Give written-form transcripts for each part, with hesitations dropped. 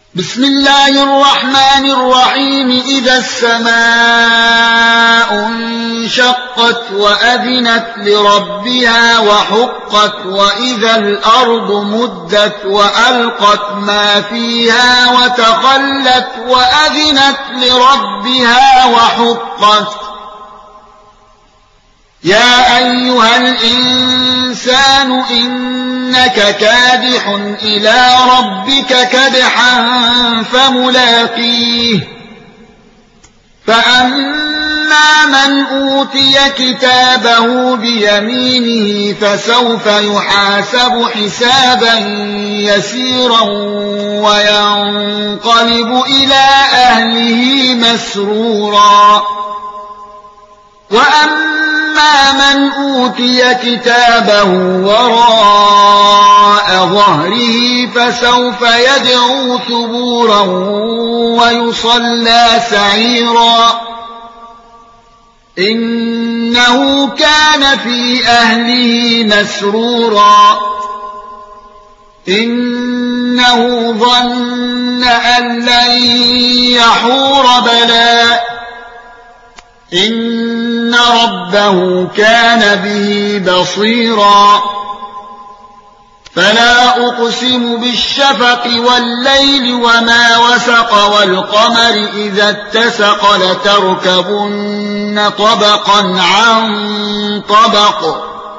بسم الله الرحمن الرحيم إذا السماء انشقت وأذنت لربها وحقت وإذا الأرض مدت وألقت ما فيها وتخلت وأذنت لربها وحقت يا أيها الإنسان إنك كادح إلى ربك كدحا فملاقيه فأما من أوتي كتابه بيمينه فسوف يحاسب حسابا يسيرا وينقلب إلى أهله مسرورا وأما من أوتي كتابه وراء ظهره فسوف يدعو ثبورا ويصلى سعيرا إنه كان في أهله مسرورا إنه ظن أن لن يحور بلى إن ربه كان به بصيرا فلا أقسم بالشفق والليل وما وسق والقمر إذا اتسق لتركبن طبقا عن طبق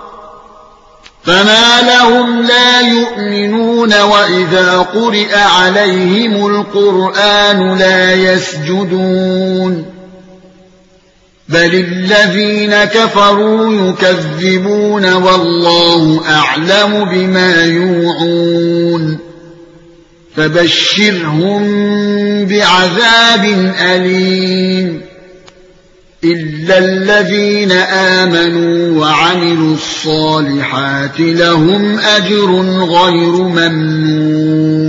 فما لهم لا يؤمنون وإذا قرئ عليهم القرآن لا يسجدون بل الذين كفروا يكذبون والله أعلم بما يوعون فبشرهم بعذاب أليم إلا الذين آمنوا وعملوا الصالحات لهم أجر غير ممنون